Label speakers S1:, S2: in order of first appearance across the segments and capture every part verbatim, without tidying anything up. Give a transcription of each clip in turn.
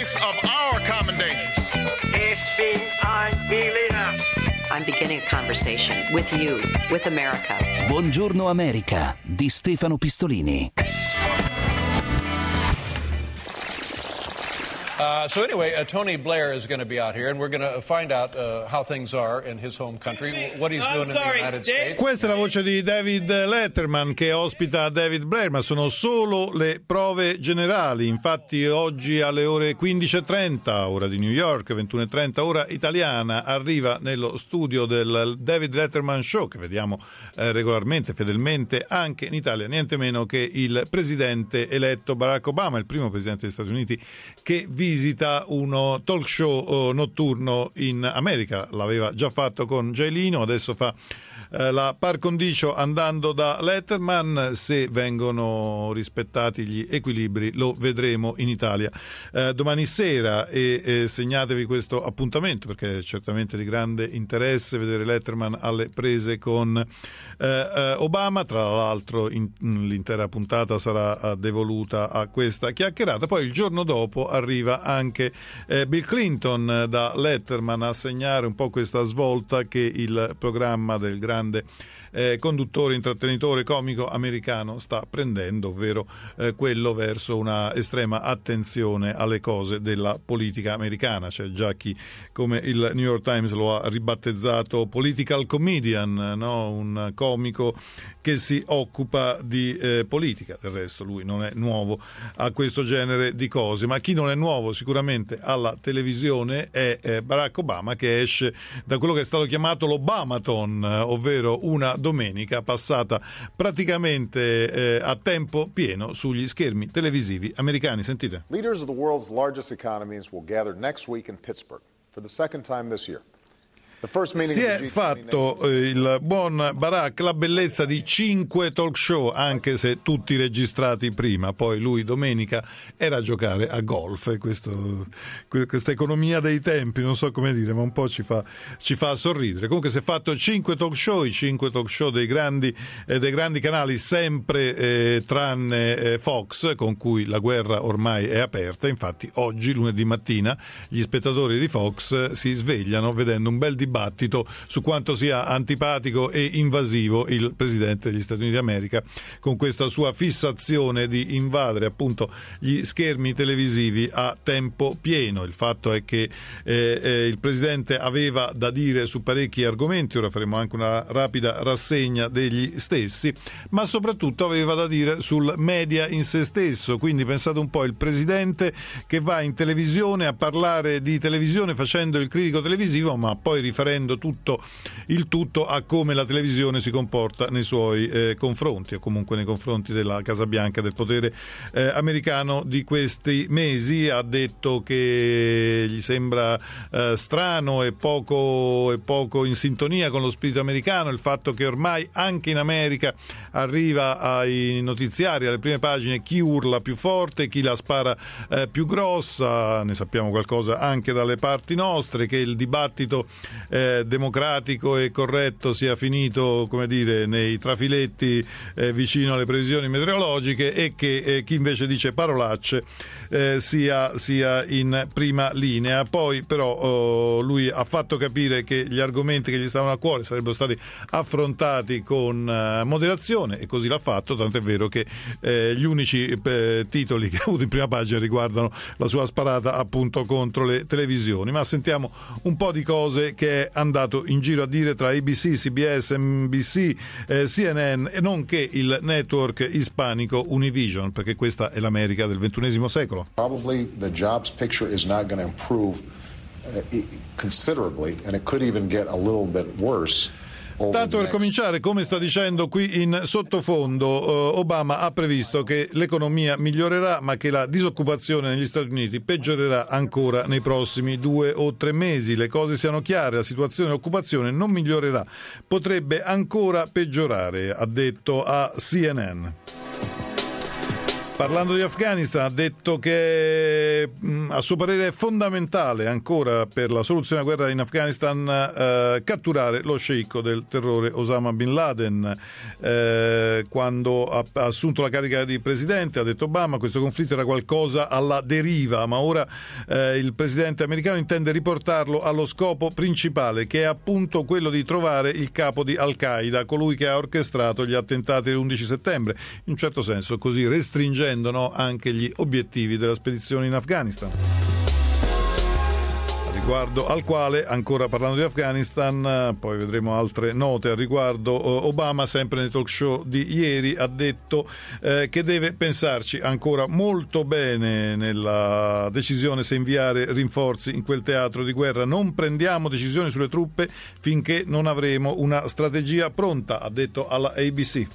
S1: us of our common dangers.
S2: Ich bin ein Berliner.
S3: I'm beginning a conversation with you, with America.
S4: Buongiorno America di Stefano Pistolini.
S5: Uh, so anyway, uh, Tony Blair is going to be out here, and we're going to find out uh, how things are in his home country, what he's doing in the United States.
S6: Questa è la voce di David Letterman che ospita David Blair, ma sono solo le prove generali. Infatti oggi alle ore quindici e trenta, ora di New York, ventuno e trenta, ora italiana, arriva nello studio del David Letterman Show, che vediamo eh, regolarmente, fedelmente, anche in Italia, niente meno che il presidente eletto Barack Obama, il primo presidente degli Stati Uniti che visita uno talk show notturno in America. L'aveva già fatto con Jay Leno, adesso fa eh, la par condicio andando da Letterman. Se vengono rispettati gli equilibri lo vedremo in Italia eh, domani sera e, e segnatevi questo appuntamento, perché è certamente di grande interesse vedere Letterman alle prese con eh, eh, Obama. Tra l'altro in, l'intera puntata sarà devoluta a questa chiacchierata. Poi il giorno dopo arriva anche eh, Bill Clinton da Letterman a segnare un po' questa svolta che il programma del grande eh, conduttore, intrattenitore, comico americano sta prendendo, ovvero eh, quello verso una estrema attenzione alle cose della politica americana. C'è già chi, come il New York Times lo ha ribattezzato, political comedian, no? Un comico che si occupa di eh, politica. Del resto lui non è nuovo a questo genere di cose, ma chi non è nuovo sicuramente alla televisione è eh, Barack Obama, che esce da quello che è stato chiamato l'Obamathon, eh, ovvero una domenica passata praticamente eh, a tempo pieno sugli schermi televisivi americani. Sentite.
S7: Leaders of the world's largest economies will gather next week in Pittsburgh for the second time this year.
S6: Si è fatto eh, il buon Barack la bellezza di cinque talk show, anche se tutti registrati prima. Poi lui domenica era a giocare a golf, e questo, questa economia dei tempi, non so come dire, ma un po' ci fa, ci fa sorridere. Comunque si è fatto cinque talk show, i cinque talk show dei grandi, eh, dei grandi canali, sempre eh, tranne eh, Fox, con cui la guerra ormai è aperta. Infatti oggi, lunedì mattina, gli spettatori di Fox si svegliano vedendo un bel dibattito dibattito su quanto sia antipatico e invasivo il presidente degli Stati Uniti d'America, con questa sua fissazione di invadere appunto gli schermi televisivi a tempo pieno. Il fatto è che eh, eh, il presidente aveva da dire su parecchi argomenti, ora faremo anche una rapida rassegna degli stessi, ma soprattutto aveva da dire sul media in se stesso. Quindi pensate un po', il presidente che va in televisione a parlare di televisione facendo il critico televisivo, ma poi riferendo tutto il tutto a come la televisione si comporta nei suoi eh, confronti, o comunque nei confronti della Casa Bianca, del potere eh, americano di questi mesi. Ha detto che gli sembra eh, strano e poco, e poco in sintonia con lo spirito americano il fatto che ormai anche in America arriva ai notiziari, alle prime pagine, chi urla più forte, chi la spara eh, più grossa. Ne sappiamo qualcosa anche dalle parti nostre, che il dibattito Eh, democratico e corretto sia finito, come dire, nei trafiletti eh, vicino alle previsioni meteorologiche, e che eh, chi invece dice parolacce eh, sia, sia in prima linea. Poi però oh, lui ha fatto capire che gli argomenti che gli stavano a cuore sarebbero stati affrontati con uh, moderazione, e così l'ha fatto, tant'è vero che eh, gli unici eh, titoli che ha avuto in prima pagina riguardano la sua sparata appunto contro le televisioni. Ma sentiamo un po' di cose che è andato in giro a dire tra A B C, C B S, N B C, eh, C N N e nonché il network ispanico Univision, perché questa è l'America del ventunesimo secolo.
S7: Probably the jobs picture is not going to improve uh, considerably, and it could even get a little bit worse.
S6: Tanto per cominciare, come sta dicendo qui in sottofondo, Obama ha previsto che l'economia migliorerà, ma che la disoccupazione negli Stati Uniti peggiorerà ancora nei prossimi due o tre mesi. Le cose siano chiare, la situazione dell'occupazione non migliorerà, potrebbe ancora peggiorare, ha detto a C N N. Parlando di Afghanistan, ha detto che mh, a suo parere è fondamentale ancora per la soluzione della guerra in Afghanistan eh, catturare lo sceicco del terrore Osama Bin Laden. Eh, quando ha, ha assunto la carica di presidente, ha detto Obama, questo conflitto era qualcosa alla deriva, ma ora eh, il presidente americano intende riportarlo allo scopo principale, che è appunto quello di trovare il capo di Al-Qaeda, colui che ha orchestrato gli attentati dell'undici settembre, in un certo senso così restringendo no, anche gli obiettivi della spedizione in Afghanistan. Riguardo al quale, ancora parlando di Afghanistan, poi vedremo altre note al riguardo, Obama, sempre nel talk show di ieri, ha detto eh, che deve pensarci ancora molto bene nella decisione se inviare rinforzi in quel teatro di guerra. Non prendiamo decisioni sulle truppe finché non avremo una strategia pronta, ha detto alla A B C.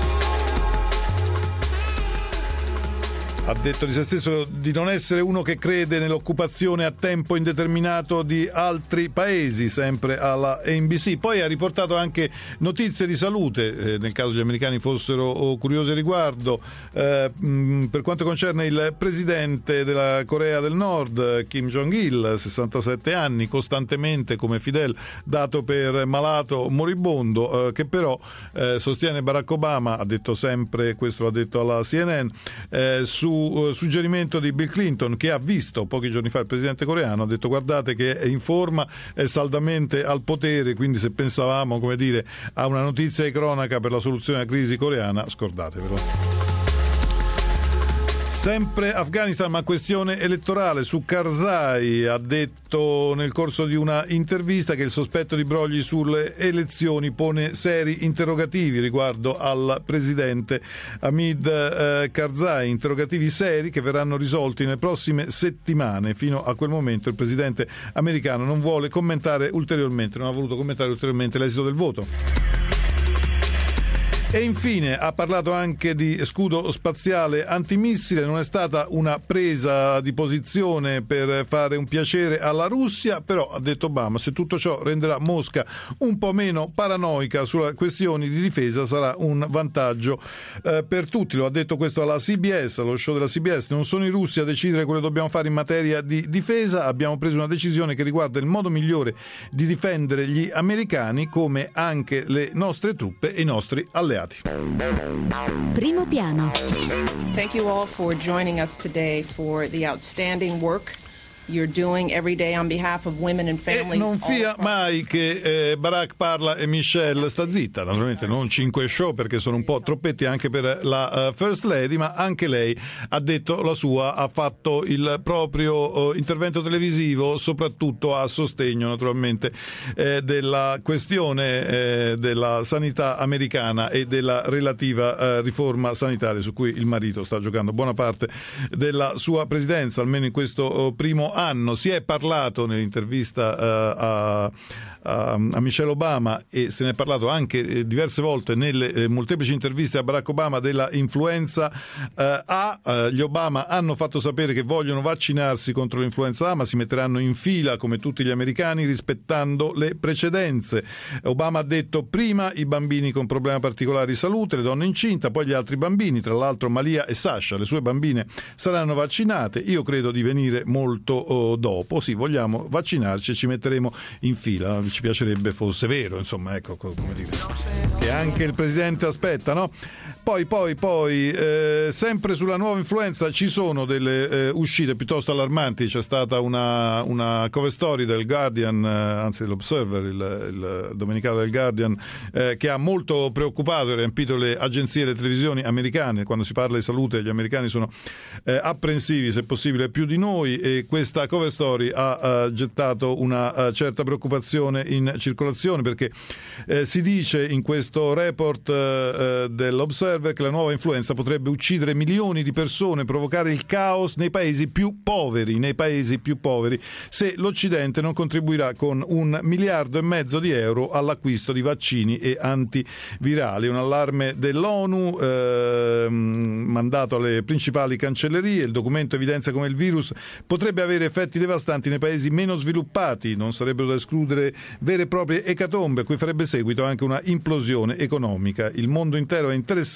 S6: Ha detto di se stesso di non essere uno che crede nell'occupazione a tempo indeterminato di altri paesi, sempre alla N B C. Poi ha riportato anche notizie di salute, eh, nel caso gli americani fossero curiosi a riguardo, eh, mh, per quanto concerne il presidente della Corea del Nord, Kim Jong-il, sessantasette anni, costantemente come Fidel dato per malato moribondo, eh, che però eh, sostiene Barack Obama, ha detto sempre, questo l'ha detto alla C N N, eh, su suggerimento di Bill Clinton, che ha visto pochi giorni fa il presidente coreano, ha detto guardate che è in forma, è saldamente al potere, quindi se pensavamo, come dire, a una notizia di cronaca per la soluzione della crisi coreana, scordatevelo. Sempre Afghanistan, ma questione elettorale. Su Karzai ha detto nel corso di una intervista che il sospetto di brogli sulle elezioni pone seri interrogativi riguardo al presidente Hamid eh, Karzai, interrogativi seri che verranno risolti nelle prossime settimane. Fino a quel momento il presidente americano non vuole commentare ulteriormente, non ha voluto commentare ulteriormente l'esito del voto. E infine ha parlato anche di scudo spaziale antimissile. Non è stata una presa di posizione per fare un piacere alla Russia, però ha detto Obama, se tutto ciò renderà Mosca un po' meno paranoica sulle questioni di difesa sarà un vantaggio eh, per tutti. Lo ha detto questo alla C B S, allo show della C B S. Non sono i russi a decidere quello che dobbiamo fare in materia di difesa, abbiamo preso una decisione che riguarda il modo migliore di difendere gli americani, come anche le nostre truppe e i nostri alleati.
S8: Primo piano.
S9: Thank you all for joining us today for the outstanding work you're doing every day on behalf of women and families.
S6: E non fia mai che eh, Barack parla e Michelle sta zitta, naturalmente non cinque show perché sono un po' troppetti anche per la uh, First Lady, ma anche lei ha detto la sua, ha fatto il proprio uh, intervento televisivo, soprattutto a sostegno naturalmente eh, della questione eh, della sanità americana e della relativa uh, riforma sanitaria su cui il marito sta giocando buona parte della sua presidenza, almeno in questo uh, primo anno. Si è parlato nell'intervista uh, a a Michelle Obama, e se ne è parlato anche diverse volte nelle molteplici interviste a Barack Obama, della influenza eh, A. Eh, gli Obama hanno fatto sapere che vogliono vaccinarsi contro l'influenza A, ma si metteranno in fila come tutti gli americani rispettando le precedenze. Obama ha detto prima i bambini con problemi particolari di salute, le donne incinta, poi gli altri bambini, tra l'altro Malia e Sasha, le sue bambine, saranno vaccinate. Io credo di venire molto oh, dopo. Sì, vogliamo vaccinarci e ci metteremo in fila. Ci piacerebbe fosse vero, insomma, ecco, come dire, che anche il presidente aspetta, no? Poi, poi, poi, eh, sempre sulla nuova influenza ci sono delle eh, uscite piuttosto allarmanti. C'è stata una, una cover story del Guardian, eh, anzi dell'Observer, il, il domenicale del Guardian, eh, che ha molto preoccupato e riempito le agenzie e le televisioni americane. Quando si parla di salute, gli americani sono eh, apprensivi, se possibile, più di noi, e questa cover story ha uh, gettato una uh, certa preoccupazione in circolazione, perché eh, si dice in questo report eh, dell'Observer che la nuova influenza potrebbe uccidere milioni di persone, provocare il caos nei paesi più poveri, nei paesi più poveri, se l'Occidente non contribuirà con un miliardo e mezzo di euro all'acquisto di vaccini e antivirali. Un allarme dell'ONU eh, mandato alle principali cancellerie. Il documento evidenzia come il virus potrebbe avere effetti devastanti nei paesi meno sviluppati. Non sarebbero da escludere vere e proprie ecatombe a cui farebbe seguito anche una implosione economica. Il mondo intero è interessato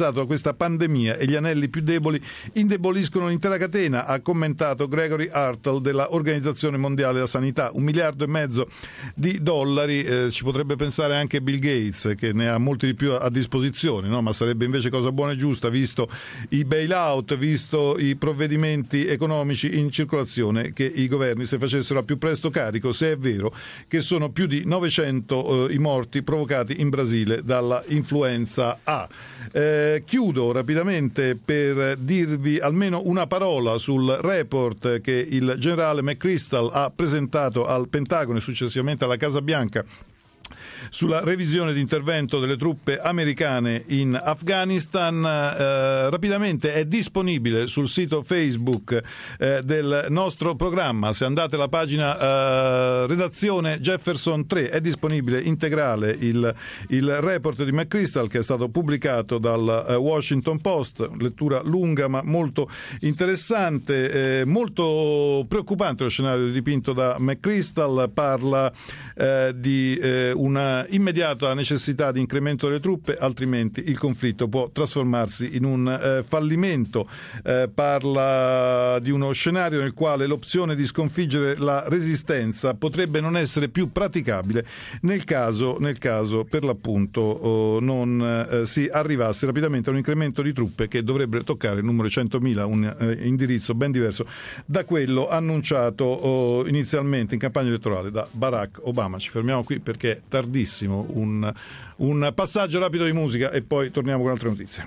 S6: pensato a questa pandemia e gli anelli più deboli indeboliscono l'intera catena, ha commentato Gregory Hartle della Organizzazione Mondiale della Sanità. Un miliardo e mezzo di dollari, eh, ci potrebbe pensare anche Bill Gates, che ne ha molti di più a disposizione, no? Ma sarebbe invece cosa buona e giusta, visto i bailout, visto i provvedimenti economici in circolazione, che i governi se facessero a più presto carico, se è vero che sono più di novecento eh, i morti provocati in Brasile dalla influenza A. Eh, chiudo rapidamente per dirvi almeno una parola sul report che il generale McChrystal ha presentato al Pentagono e successivamente alla Casa Bianca sulla revisione di intervento delle truppe americane in Afghanistan. Eh, rapidamente è disponibile sul sito Facebook eh, del nostro programma. Se andate alla pagina eh, redazione Jefferson tre è disponibile integrale il, il report di McChrystal, che è stato pubblicato dal eh, Washington Post, lettura lunga ma molto interessante, eh, molto preoccupante lo scenario dipinto da McChrystal. Parla eh, di eh, una immediata necessità di incremento delle truppe, altrimenti il conflitto può trasformarsi in un eh, fallimento. Eh, parla di uno scenario nel quale l'opzione di sconfiggere la resistenza potrebbe non essere più praticabile nel caso, nel caso per l'appunto oh, non eh, si arrivasse rapidamente a un incremento di truppe che dovrebbe toccare il numero centomila, un eh, indirizzo ben diverso da quello annunciato oh, inizialmente in campagna elettorale da Barack Obama. Ci fermiamo qui perché è tardissimo. Un, un passaggio rapido di musica e poi torniamo con altre notizie.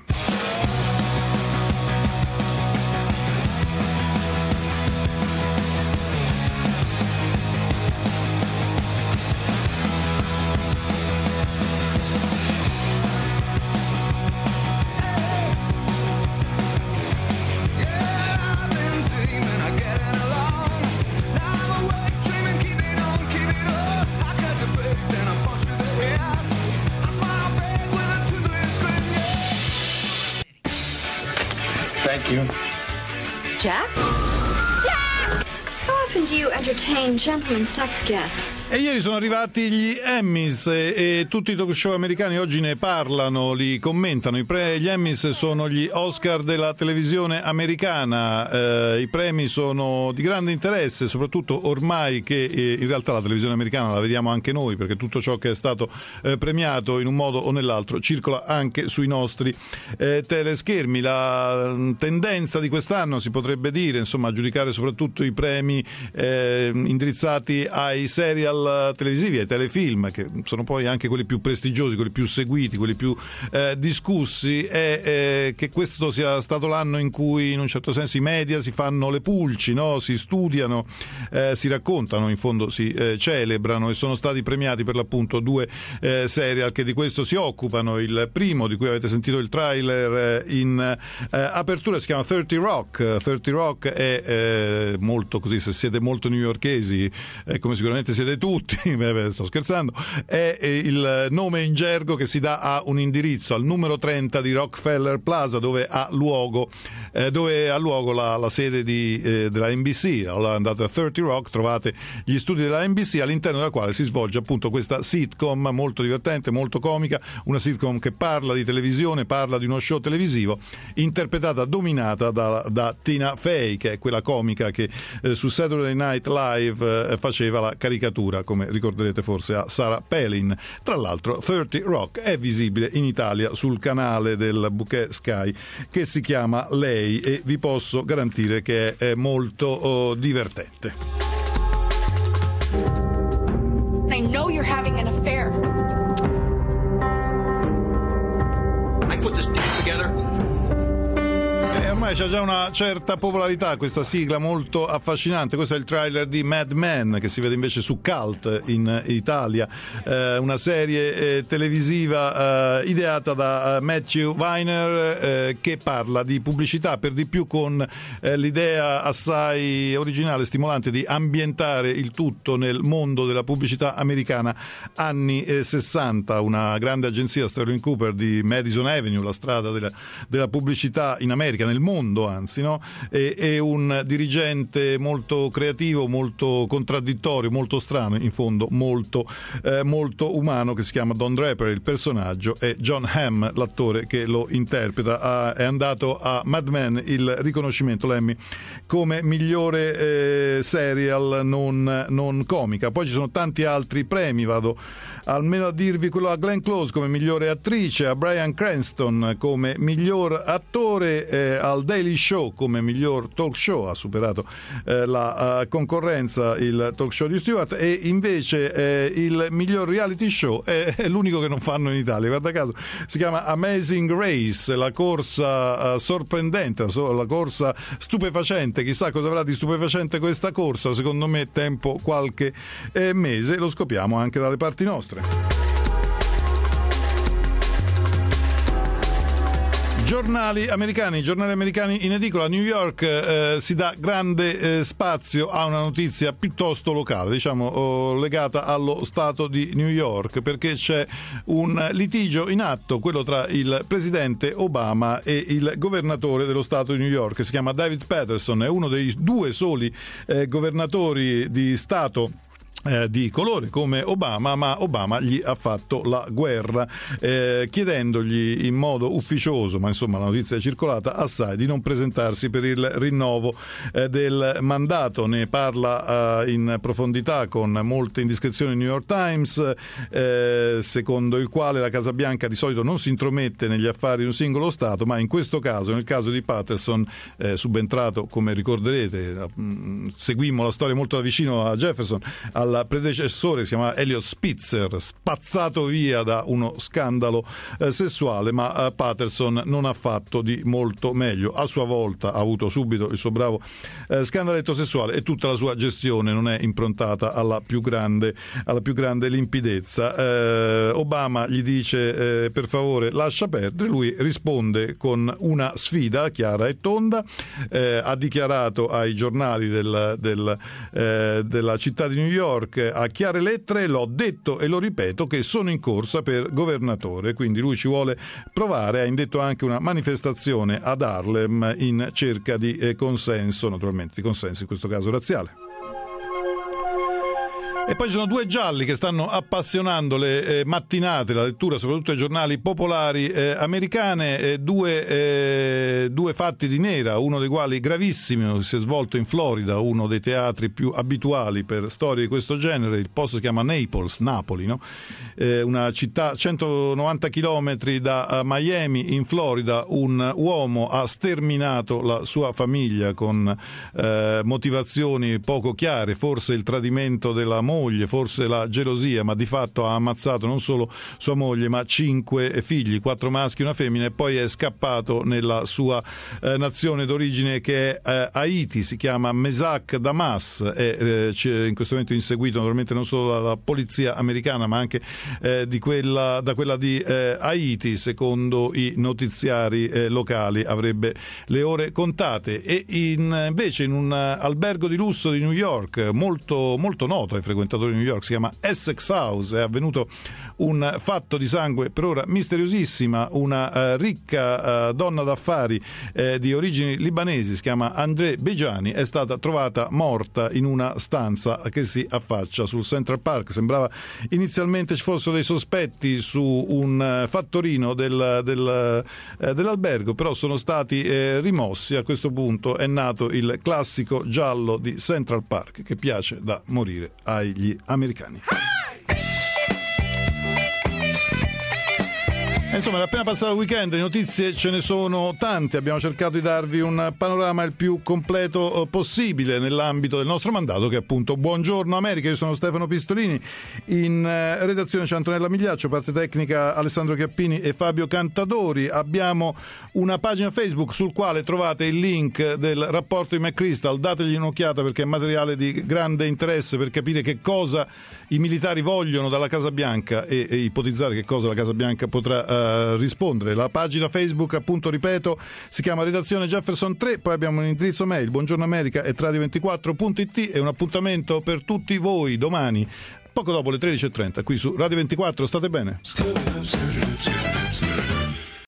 S10: Jack? Jack! How often do you entertain gentlemen sex guests?
S6: E ieri sono arrivati gli Emmys e, e tutti i talk show americani oggi ne parlano, li commentano. I pre, gli Emmys sono gli Oscar della televisione americana, eh, i premi sono di grande interesse, soprattutto ormai che eh, in realtà la televisione americana la vediamo anche noi, perché tutto ciò che è stato eh, premiato in un modo o nell'altro circola anche sui nostri eh, teleschermi. La tendenza di quest'anno si potrebbe dire, insomma, a giudicare soprattutto i premi eh, indirizzati ai serial televisivi, ai telefilm, che sono poi anche quelli più prestigiosi, quelli più seguiti, quelli più eh, discussi, è eh, che questo sia stato l'anno in cui in un certo senso i media si fanno le pulci, no? Si studiano, eh, si raccontano, in fondo si eh, celebrano, e sono stati premiati per l'appunto due eh, serial che di questo si occupano. Il primo, di cui avete sentito il trailer eh, in eh, apertura, si chiama thirty Rock. thirty Rock è eh, molto così, se siete molto newyorkesi, eh, come sicuramente siete tutti, beh, sto scherzando, è il nome in gergo che si dà a un indirizzo, al numero trenta di Rockefeller Plaza, dove ha luogo eh, dove ha luogo la, la sede di, eh, della N B C. Allora andate a thirty Rock, trovate gli studi della N B C, all'interno della quale si svolge appunto questa sitcom molto divertente, molto comica, una sitcom che parla di televisione, parla di uno show televisivo, interpretata, dominata da, da Tina Fey, che è quella comica che eh, su Saturday Night Live eh, faceva la caricatura, come ricorderete forse, a Sarah Palin. Tra l'altro thirty Rock è visibile in Italia sul canale del Bouquet Sky che si chiama Lei, e vi posso garantire che è molto oh, divertente.
S11: I know you're having an affair.
S12: I put this tape together.
S6: E ormai c'ha già una certa popolarità questa sigla molto affascinante. Questo è il trailer di Mad Men, che si vede invece su Cult in Italia, eh, una serie eh, televisiva eh, ideata da uh, Matthew Weiner, eh, che parla di pubblicità, per di più con eh, l'idea assai originale e stimolante di ambientare il tutto nel mondo della pubblicità americana anni eh, sessanta. Una grande agenzia, Sterling Cooper, di Madison Avenue, la strada della, della pubblicità in America, nel mondo anzi, no? È, è un dirigente molto creativo, molto contraddittorio, molto strano, in fondo molto, eh, molto umano, che si chiama Don Draper, il personaggio, e John Hamm, l'attore che lo interpreta. Ha, è andato a Mad Men il riconoscimento, l'Emmy, come migliore eh, serial non, non comica. Poi ci sono tanti altri premi, vado almeno a dirvi quello a Glenn Close come migliore attrice, a Bryan Cranston come miglior attore, eh, al Daily Show come miglior talk show, ha superato eh, la uh, concorrenza il talk show di Stewart, e invece eh, il miglior reality show è, è l'unico che non fanno in Italia, guarda caso, si chiama Amazing Race, la corsa uh, sorprendente, la corsa stupefacente. Chissà cosa avrà di stupefacente questa corsa, secondo me tempo qualche eh, mese, lo scopriamo anche dalle parti nostre. Giornali americani, giornali americani in edicola. New York eh, si dà grande eh, spazio a una notizia piuttosto locale, diciamo oh, legata allo stato di New York, perché c'è un litigio in atto, quello tra il presidente Obama e il governatore dello stato di New York. Si chiama David Paterson, è uno dei due soli eh, governatori di stato Eh, di colore come Obama, ma Obama gli ha fatto la guerra eh, chiedendogli in modo ufficioso, ma insomma la notizia è circolata assai, di non presentarsi per il rinnovo eh, del mandato. Ne parla eh, in profondità con molte indiscrezioni il New York Times, eh, secondo il quale la Casa Bianca di solito non si intromette negli affari di un singolo stato, ma in questo caso, nel caso di Patterson, eh, subentrato, come ricorderete, mh, seguimmo la storia molto da vicino a Jefferson, al predecessore, si chiama Eliot Spitzer, spazzato via da uno scandalo eh, sessuale, ma eh, Patterson non ha fatto di molto meglio. A sua volta ha avuto subito il suo bravo eh, scandaletto sessuale, e tutta la sua gestione non è improntata alla più grande, alla più grande limpidezza. Eh, Obama gli dice eh, per favore lascia perdere, lui risponde con una sfida chiara e tonda, eh, ha dichiarato ai giornali del, del, eh, della città di New York a chiare lettere: l'ho detto e lo ripeto che sono in corsa per governatore. Quindi lui ci vuole provare. Ha indetto anche una manifestazione ad Harlem in cerca di eh, consenso, naturalmente di consenso in questo caso razziale. E poi ci sono due gialli che stanno appassionando le eh, mattinate, la lettura, soprattutto ai giornali popolari eh, americane, eh, due, eh, due fatti di nera, uno dei quali gravissimo, si è svolto in Florida, uno dei teatri più abituali per storie di questo genere. Il posto si chiama Naples, Napoli, no? Eh, una città a centonovanta chilometri da uh, Miami, in Florida. Un uomo ha sterminato la sua famiglia con eh, motivazioni poco chiare, forse il tradimento della moglie, forse la gelosia, ma di fatto ha ammazzato non solo sua moglie ma cinque figli, quattro maschi e una femmina, e poi è scappato nella sua eh, nazione d'origine, che è eh, Haiti. Si chiama Mesac Damas, è eh, in questo momento inseguito naturalmente non solo dalla polizia americana ma anche eh, di quella, da quella di eh, Haiti. Secondo i notiziari eh, locali avrebbe le ore contate. E in, invece in un albergo di lusso di New York, molto, molto noto ai frequentatori di New York, si chiama Essex House, è avvenuto un fatto di sangue per ora misteriosissima. Una uh, ricca uh, donna d'affari eh, di origini libanesi, si chiama André Begiani, è stata trovata morta in una stanza che si affaccia sul Central Park. Sembrava inizialmente ci fossero dei sospetti su un uh, fattorino del, del, uh, dell'albergo, però sono stati eh, rimossi. A questo punto è nato il classico giallo di Central Park che piace da morire agli americani. Insomma, è appena passato il weekend, le notizie ce ne sono tante, abbiamo cercato di darvi un panorama il più completo possibile nell'ambito del nostro mandato, che è appunto Buongiorno America. Io sono Stefano Pistolini, in redazione c'è Antonella Migliaccio, parte tecnica Alessandro Chiappini e Fabio Cantadori. Abbiamo una pagina Facebook sul quale trovate il link del rapporto di McChrystal, dategli un'occhiata perché è materiale di grande interesse per capire che cosa i militari vogliono dalla Casa Bianca e, e ipotizzare che cosa la Casa Bianca potrà uh, rispondere. La pagina Facebook, appunto, ripeto, si chiama Redazione Jefferson tre, poi abbiamo un indirizzo mail buongiorno america chiocciola radio ventiquattro punto it e un appuntamento per tutti voi domani poco dopo le tredici e trenta qui su Radio ventiquattro. State bene.